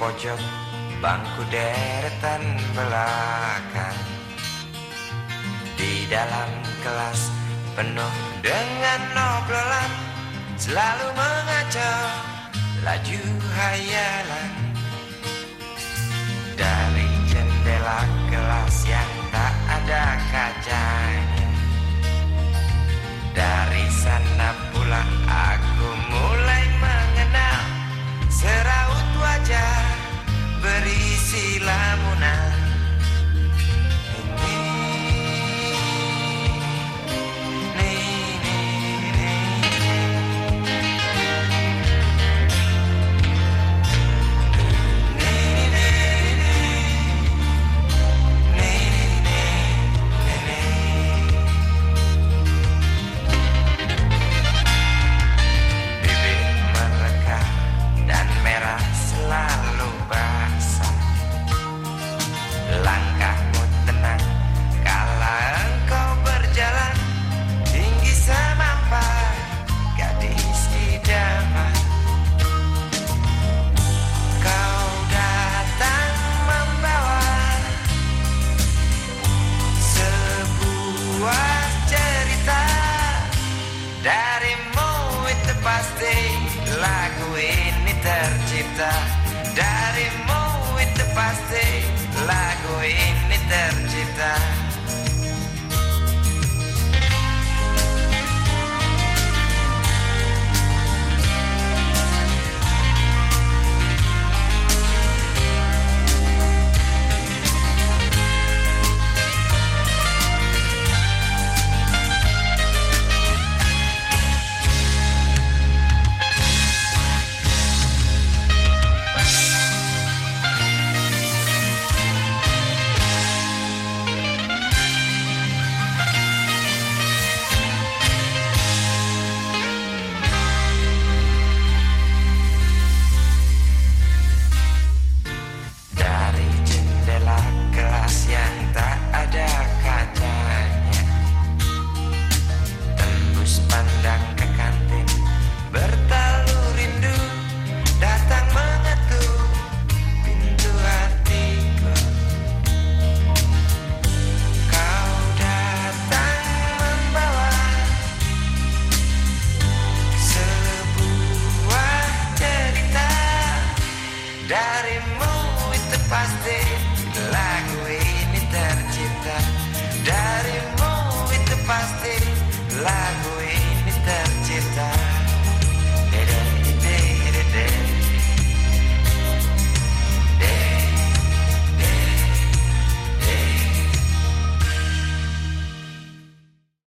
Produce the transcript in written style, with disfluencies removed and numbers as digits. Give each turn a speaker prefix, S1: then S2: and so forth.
S1: pojok bangku deretan belakang. Di dalam kelas penuh dengan obrolan, selalu mengacau laju hayalan. Dari jendela kelas yang tak ada kacanya, dari sana pula aku mulai mengenal seraut wajah berisi lamunan. Selalu basah, langkahmu tenang kala engkau berjalan, tinggi semampai gadis idaman. Kau datang membawa sebuah cerita, darimu itu pasti lagu ini tercipta. Darimu itu pasti lagu ini tercipta. Darimu itu pasti lagu ini tercipta. Darimu itu pasti lagu ini